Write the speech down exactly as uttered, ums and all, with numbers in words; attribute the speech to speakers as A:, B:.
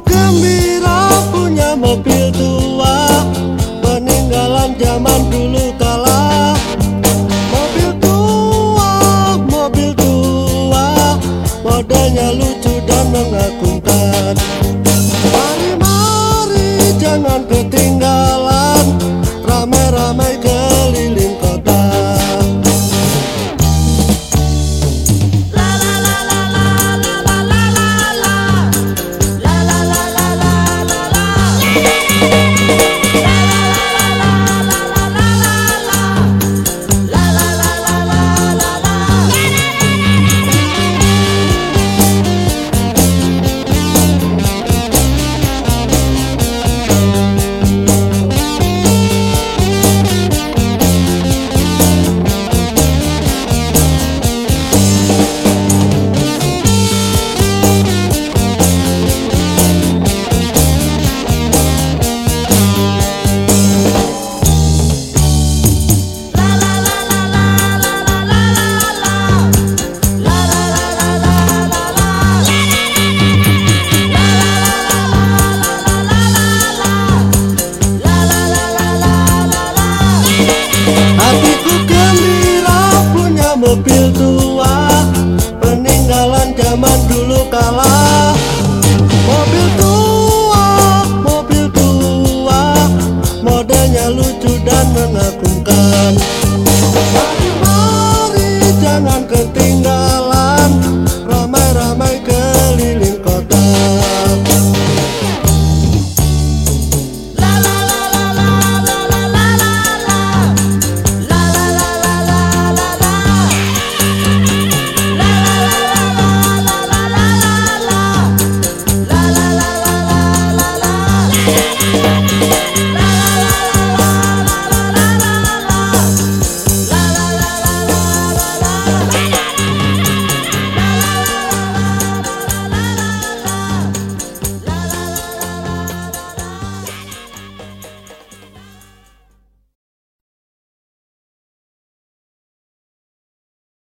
A: gembira punya mobil tua, peninggalan zaman dulu kala. Mobil tua, mobil tua, modelnya lucu dan mengagumkan. Mari, mari jangan ketinggalan, ramai-ramai keliling kota. Hatiku gembira punya mobil tua, peninggalan zaman dulu kala. Mobil tua, mobil tua, modelnya lucu dan mengagumkan. Mari, mari jangan ketinggalan, ramai-ramai keliling kota.
B: La la la la la la la la.